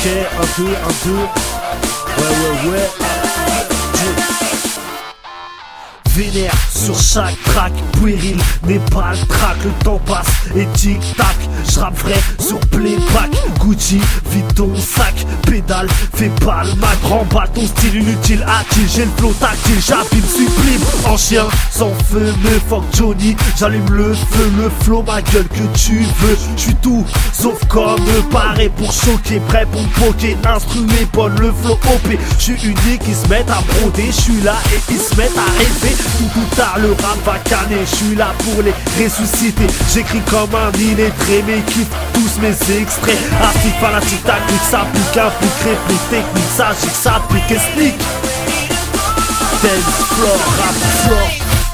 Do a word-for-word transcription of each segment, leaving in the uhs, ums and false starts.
Ok, un, deux, un, deux. Ouais, ouais, ouais. Vénère sur chaque track, puéril n'est pas le track, le temps passe et tic tac, j'rappe vrai sur playback, Gucci, vide ton sac, pédale, fais pas le mac, remballe ton style inutile, attile, j'ai le flow tactile, j'abîme, sublime, en chien, sans feu, me fuck Johnny, j'allume le feu, le flow, ma gueule que tu veux, j'suis tout, sauf comme paré pour choquer, prêt pour me poker, instrué, bonne le flow O P, j'suis unique, ils se mettent à broder, j'suis là et ils se mettent à rêver. Tout tout tard le rap va canner, je suis là pour les ressusciter. J'écris comme un illettré, mais kiffe tous mes extraits. Article fanatique, tactique, s'applique, implique, réplique, technique, s'agit, s'applique, explique. Dance floor, rap floor.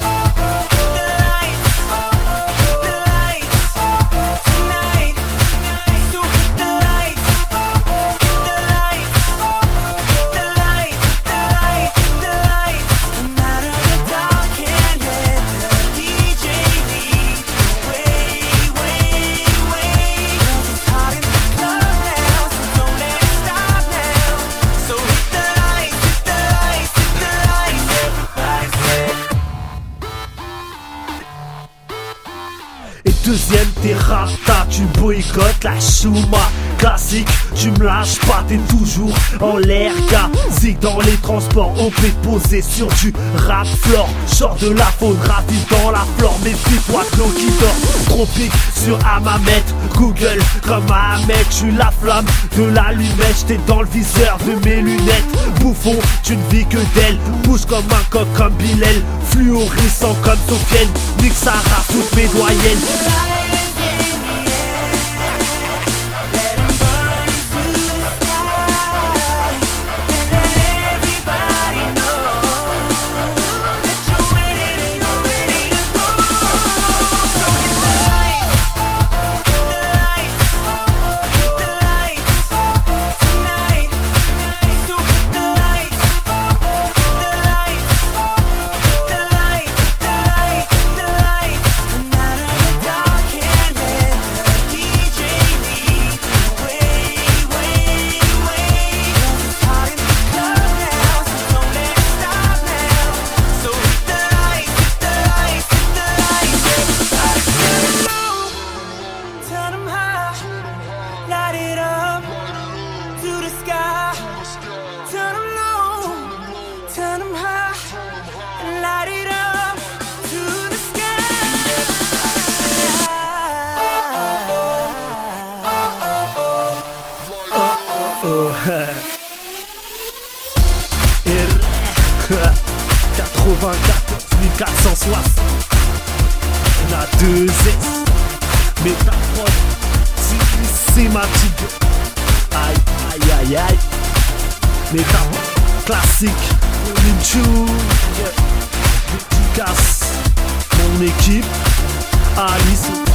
Deuxième, t'es rata, tu boycottes la chouma. Classique, tu me lâches pas, t'es toujours en l'air, gars. Zig dans les transports, on peut poser sur du rap floor. Sors de la faune, rapide dans la flore, méfie-toi de l'eau qui dort. Tropique sur Hammamet, Google comme Ahmed. J'suis la flamme de l'allumette, j'étais dans le viseur de mes lunettes. Bouffon, tu ne vis que d'elle, bouge comme un coq comme Bilal. Fluorissant comme Sofiane, nique sa race, toutes mes doyennes. quatre-vingt-quatorze mille quatre cent soixante. On a deux S. Métaphore, systématique. Aïe, aïe, aïe, aïe. Métaphore, classique. Une tune. Dédicace. Mon équipe. Alice.